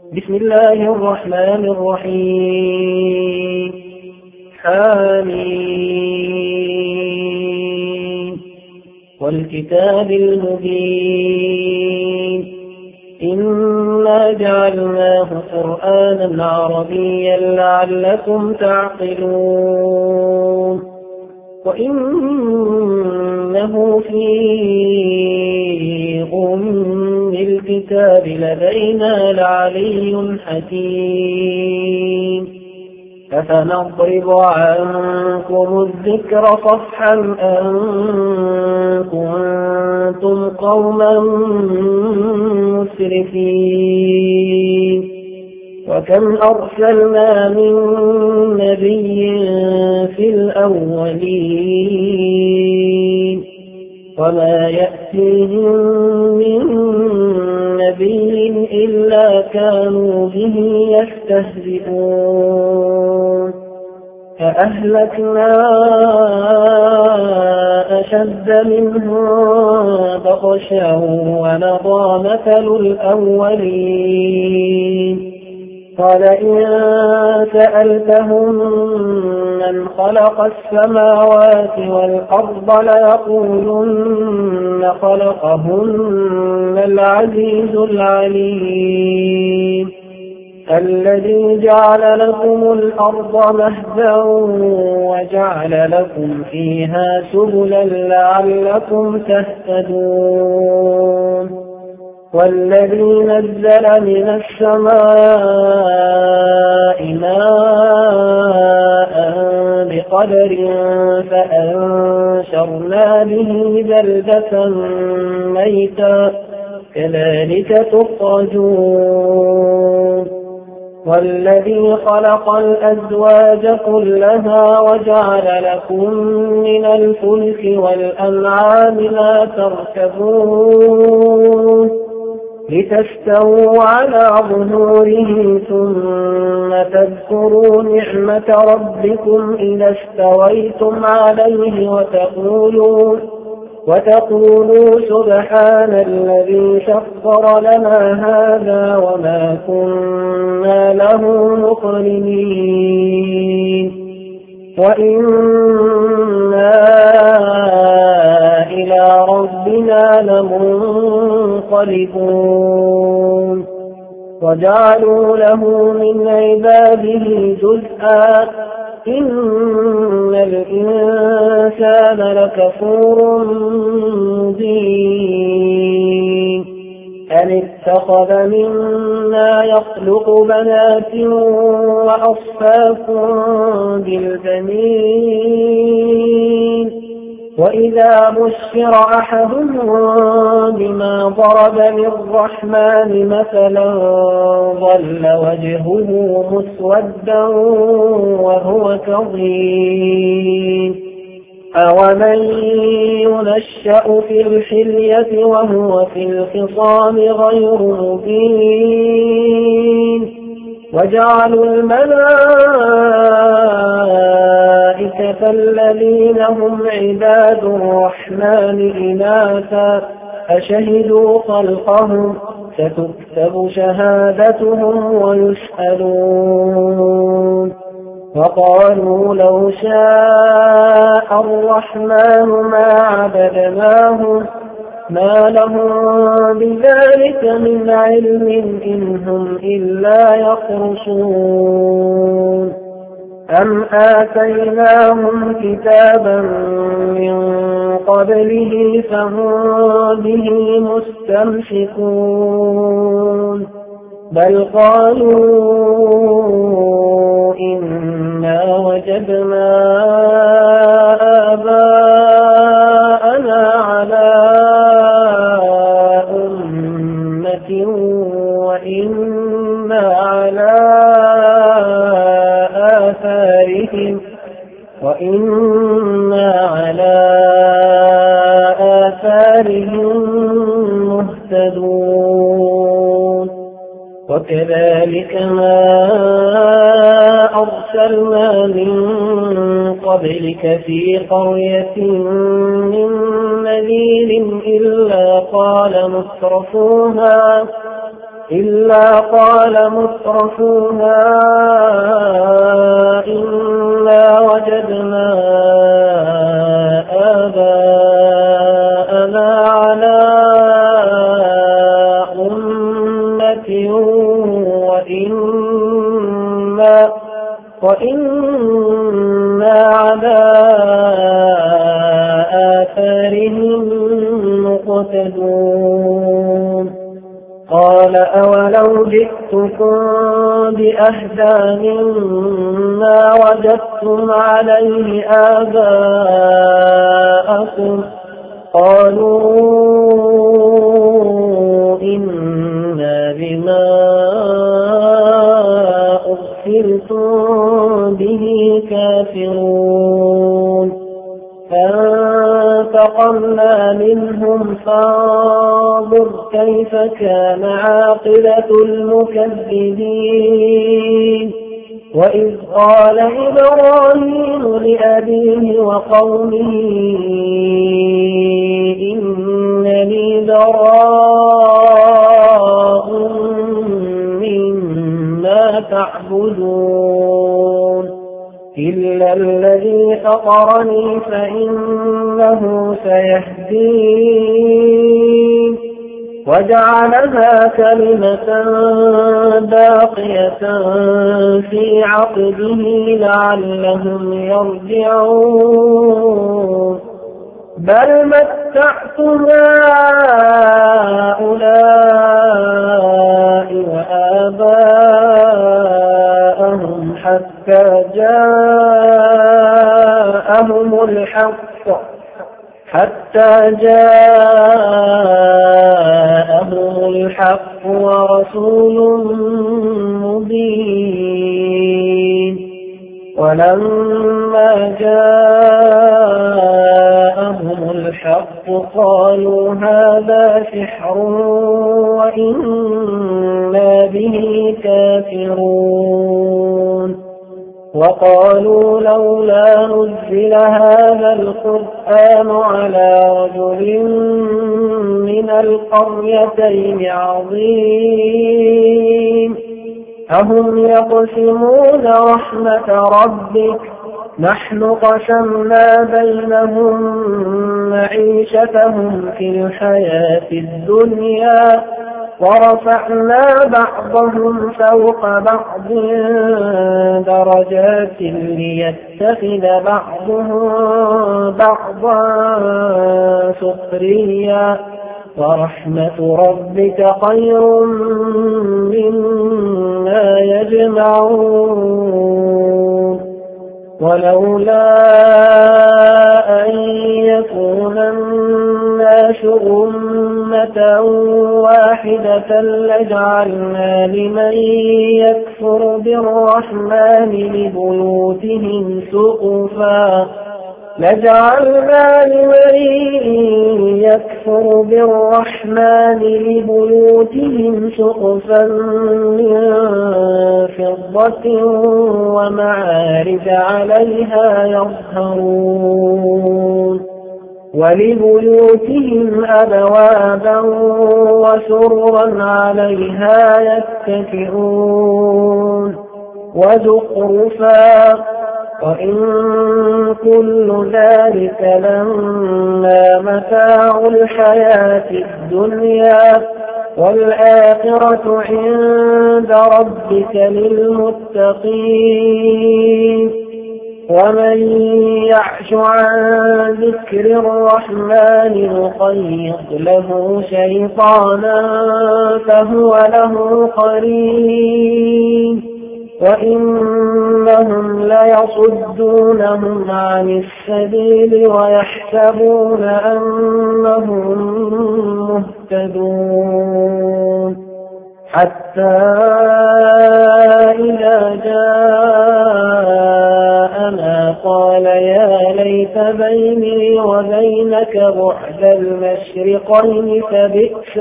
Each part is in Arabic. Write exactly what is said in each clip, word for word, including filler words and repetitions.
بسم الله الرحمن الرحيم. حميم والكتاب المبين إنا جعلناه قرآنا عربيا لعلكم تعقلون وإنه في أم الكتاب لدينا لعلي حكيم أفنضرب عنكم الذكر صفحا أن كنتم قوما مسرفين وكم أرسلنا من نبي في الأولين وما يأتيهم من نبي إلا كانوا به يستهزئون فأهلكنا أشد منهم بطشا ومضى مثل الأولين قال إن سألتهم من خلق السماوات والأرض ليقولن خلقهن العزيز العليم الذي جعل لكم الأرض مهدا وجعل لكم فيها سبلا لعلكم تهتدون والذي نزل من السماء ماء بقدر فأنشرنا به بلدة ميتا كذلك تخرجون والذي خلق الأزواج كلها وجعل لكم من الفلك والأنعام ما تركبون لتستووا على ظهوره ثم تذكروا نعمة ربكم إذا استويتم عليه وتقولوا وتقولوا سبحان الذي سخر لنا هذا وما كنا له مقرنين وإنا إلى ربنا لمنقلبون وجعلوا له من عباده جزءا إن الإنسان لكفور مبين أن اتخذ مما يخلق بنات وأصفاكم بالبنين وإذا بشر أحدهم بما ضرب للرحمن مثلا ظل وجهه مسودا وهو كظيم أومن ينشأ في الحلية وهو في الخصام غير مبين وجعلوا الملائكة الذين هم عباد الرحمن إناثا أشهدوا خلقهم ستكتب شهادتهم ويسألون وقالوا لو شاء الرحمن ما عبدناهم ما لهم بذلك من علم إن هم إلا يخرصون أم آتيناهم كتابا من قبله فهم به مستمسكون بل قالوا إنا وجدنا آباءنا على أمة وإنا على آثارهم وإنا على آثارهم مهتدون وكذلك ما أرسلنا من قبلك في قرية من نذير إلا قال مترفوها إلا قال مترفوها إنا وجدنا آباءنا على أمة وإنا, وإنا على آثارهم مقتدون قال أولو جئتكم بأهدى مما وجدتم عليه آباءكم قالوا إنا بما أرسلتم به كافرون فانتقمنا منهم فانظر كيف كان عاقبة المكذبين وإذ قال إبراهيم لأبيه وقومه إنني براء مما تعبدون إلا الذي فطرني فإنه سيهدين وجعلها كلمة باقية في عقبه لعلهم يرجعون بل متعت هؤلاء وآباءهم حتى جاءهم الحق حتى جاءهم الحق ورسول مبين ولما جاءهم الحق قالوا هذا سحر وإنا به كافرون وقالوا لولا نزل هذا القرآن على رجل من القريتين عظيم أهم يقسمون رحمة ربك نحن قسمنا بينهم معيشتهم في الحياة الدنيا ورفعنا بعضهم فوق بعض درجات ليتخذ بعضهم بعضا سخريا ورحمة ربك خير مما يجمعون ولولا أن يكون الناس أمة واحدة لجعلنا لمن يكفر بالرحمن لبيوتهم سقفا لجعلنا لمن يكفر بالرحمن لبيوتهم سقفا من فضة ومعارج عليها يظهرون ولبيوتهم أبوابا وسررا عليها يتكئون وزخرفا وإن كل ذلك لما متاع الحياة الدنيا والآخرة عند ربك للمتقين ومن يعش عن ذكر الرحمن نقيض له شيطانا فهو له قرين وإنهم ليصدونهم عن السبيل ويحسبون أنهم مهتدون حتى إذا جاءنا قال يا ليت بيني وبينك بعد المشرقين فبئس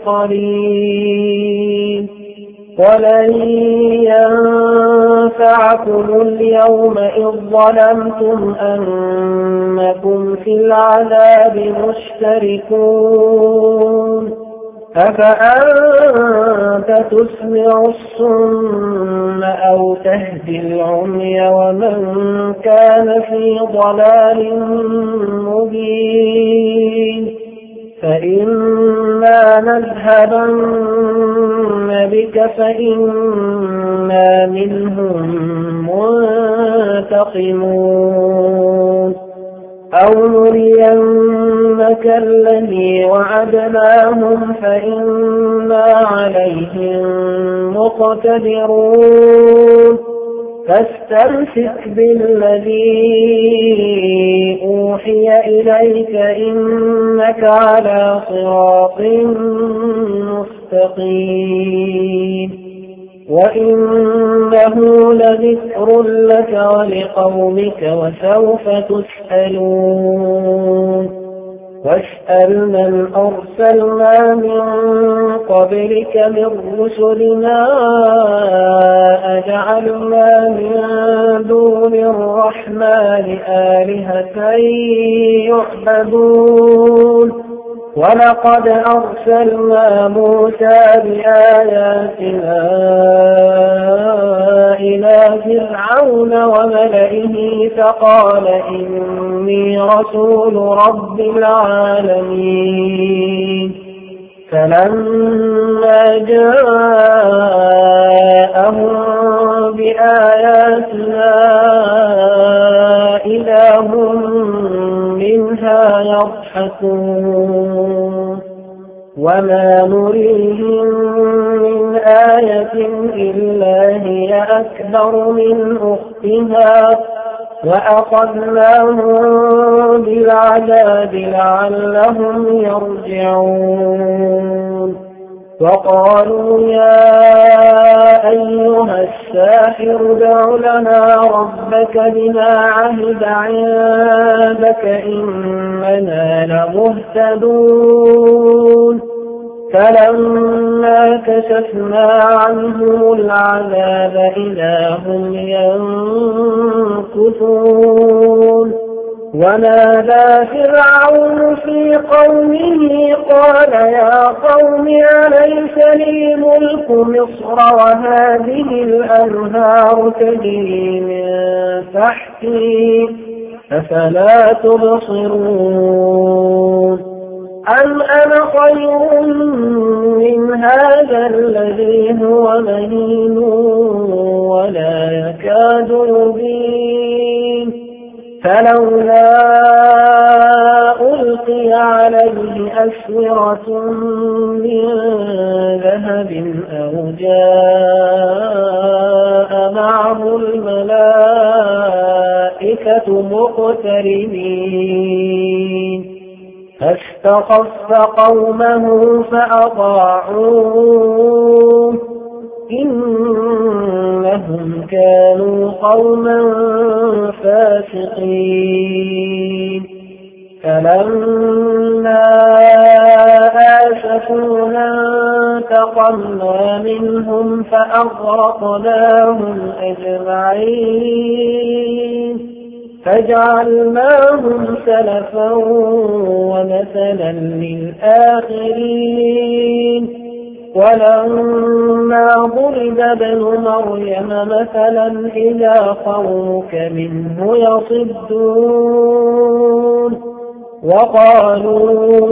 القرين ولن ينفعكم اليوم إذ ظلمتم أنكم في العذاب مشتركون أفأنت تسمع الصم أو تهدي العمي ومن كان في ضلال مبين فإما نذهبن بك فإنا منهم منتقمون أو نرينك الذي وعدناهم فإنا عليهم مقتدرون فاستمسك بالذي أوحي إليك إنك على صراط مستقيم وإنه لذكر لك ولقومك وسوف تسألون واسأل من أرسلنا من قبلك من رسلنا أجعلنا من دون الرحمن آلهة يعبدون ولقد أرسلنا موسى بآياتنا إلى فرعون وملئه فقال إني رسول رب العالمين فلما جاءهم بآياتنا إذا هم منها يضحكون وما نريهم من آية إلا هي أكبر من أختها وأخذناهم بالعذاب لعلهم يرجعون وقالوا يا أيها الساحر ادع لنا ربك بما عهد عندك إننا لمهتدون فلما كشفنا عنهم العذاب إذا هم ينكثون ونادى فرعون في قومه قال يا قوم أليس لي ملك مصر وهذه الأنهار تجري من تحتي أفلا تبصرون أم أنا خير من هذا الذي هو مهين ولا يكاد يبين فلولا ألقي عليه أسورة من ذهب أو جاء معه الملائكة مقترنين فاستخف قومه فأطاعوه إنهم كانوا قوما فاسقين فلما آسفونا انتقمنا منهم فأغرقناهم أجمعين فجعلناهم سلفا ومثلا للآخرين ولما ضرب ابن مريم مثلا إذا قومك منه يصدون وقالوا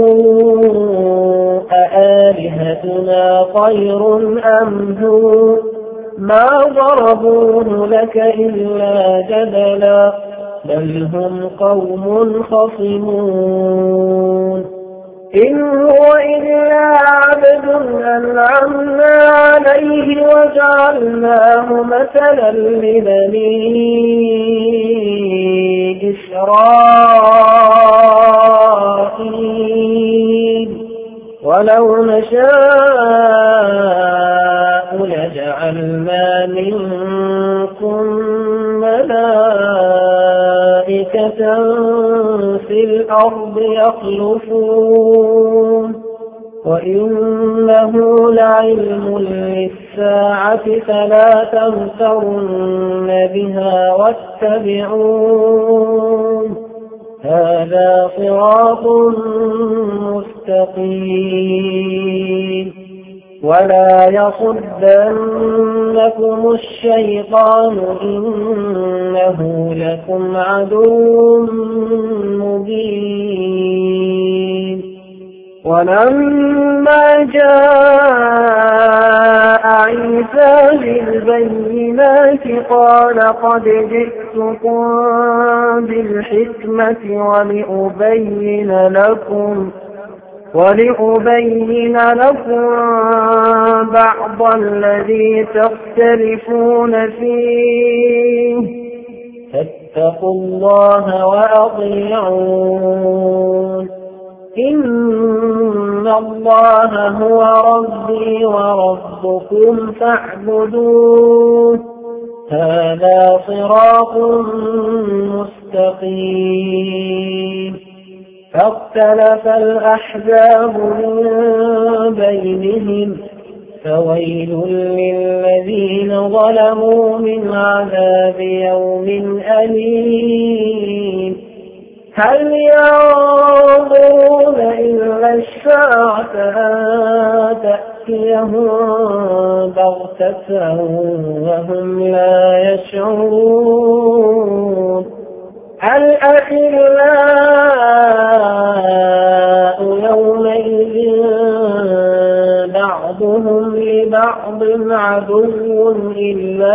أآلهتنا خير أم هو ما ضربوه لك إلا جدلا بل هم قوم خصمون إن هو إلا عبد أنعمنا عليه وجعلناه مثلا لبني إسرائيل ولو نشاء لجعلنا منكم ملائكة في الأرض يخلفون وإنه لعلم للساعة فلا تمترن بها واتبعون هذا صراط مستقيم ولا يصدنكم الشيطان إنه لكم عدو مبين ولما جاء عيسى بالبينات قال قد جئتكم بالحكمة ولأبين لكم ولأبين لكم بعض الذي تختلفون فيه فاتقوا الله وأطيعون إن الله هو ربي وربكم فاعبدوه هذا صراط مستقيم فاختلف الأحزاب من بينهم فويل للذين ظلموا من عذاب يوم أليم هل ينظرون إلا الساعة أن تأتيهم بغتة وهم لا يشعرون الأخلاء يومئذ بعضهم لبعض عدو إلا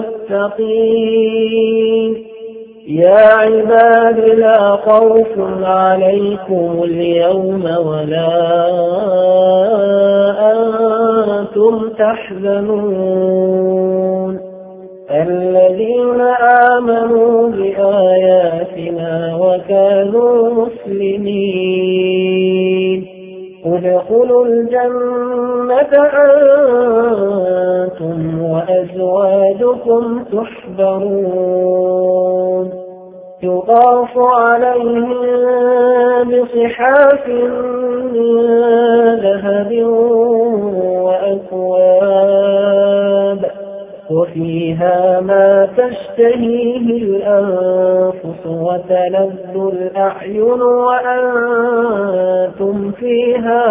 المتقين يا عباد لا خوف عليكم اليوم ولا أنتم تحزنون الذين آمنوا بآياتنا وكانوا مسلمين ادخلوا الجنة أنتم وأزواجكم تحبرون يطاف عليهم بصحاف من ذهب وأكواب وفيها ما تشتهيه الأنفس وتلذ الأعين وأنتم فيها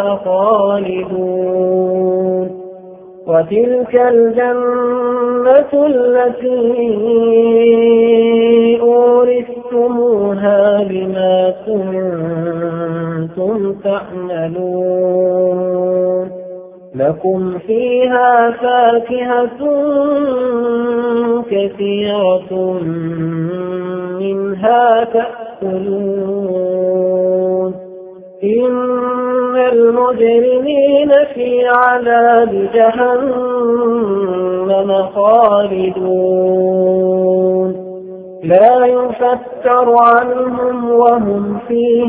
خالدون وتلك الجنة التي أورثتموها بما كنتم تعملون لكم فيها فاكهة كثيرة منها تأكلون إن المجرمين في عذاب جهنم خالدون لا يفتر عنهم وهم فيه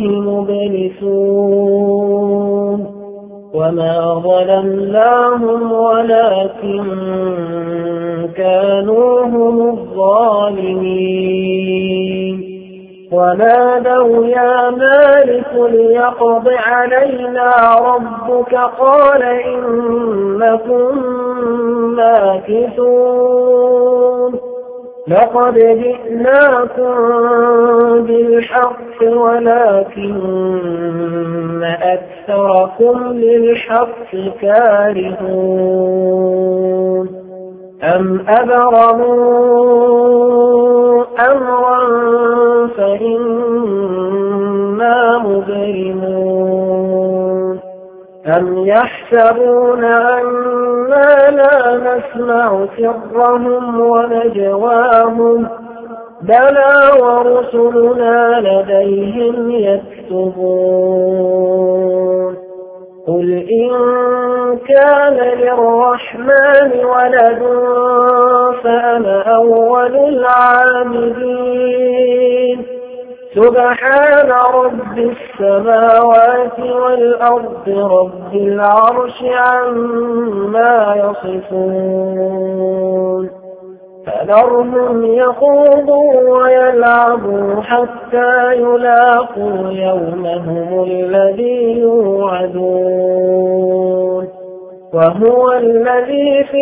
مبلسون وما ظلمناهم ولكن كانوا هم الظالمين ونادوا يا مالك ليقض علينا ربك قال إنكم ماكثون لقد جئناكم بالحق ولكن أكثركم للحق كارهون أم أبرموا أمرا فإنا مبرمون أم يحسبون أنا لا نسمع سرهم ونجواهم بلى ورسلنا لديهم يكتبون قل إن كان للرحمن ولد فأنا أول العابدين سبحان رب السماوات والأرض رب العرش عما يصفون فذرهم يخوضوا ويلعبوا حتى يلاقوا يومهم الذي يوعدون وهو الذي في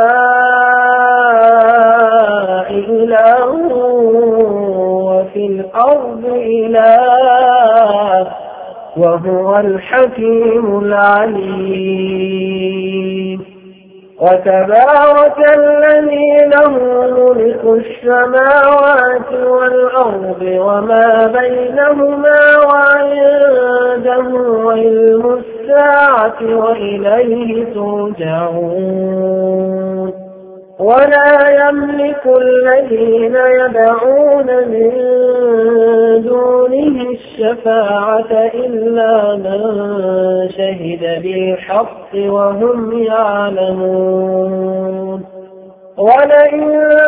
السماء إله وفي الأرض الأرض إله وهو الحكيم العليم. وتبارك الذي له ملك السماوات والأرض وما بينهما وعنده علم الساعة وإليه ترجعون. ولا يملك الذين يدعون من دونه الشفاعة إلا من شهد بالحق وهم يعلمون. ولئن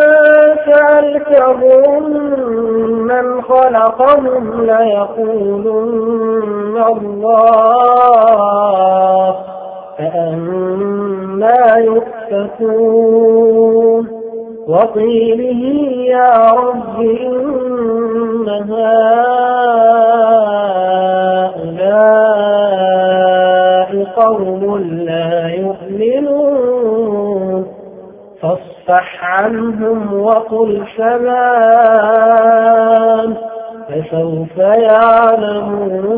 سألتهم من خلقهم ليقولن الله فأنا يؤفكون. وقيله يا رب إن هؤلاء قوم لا يؤمنون فاصفح عنهم وقل سلام فسوف يعلمون.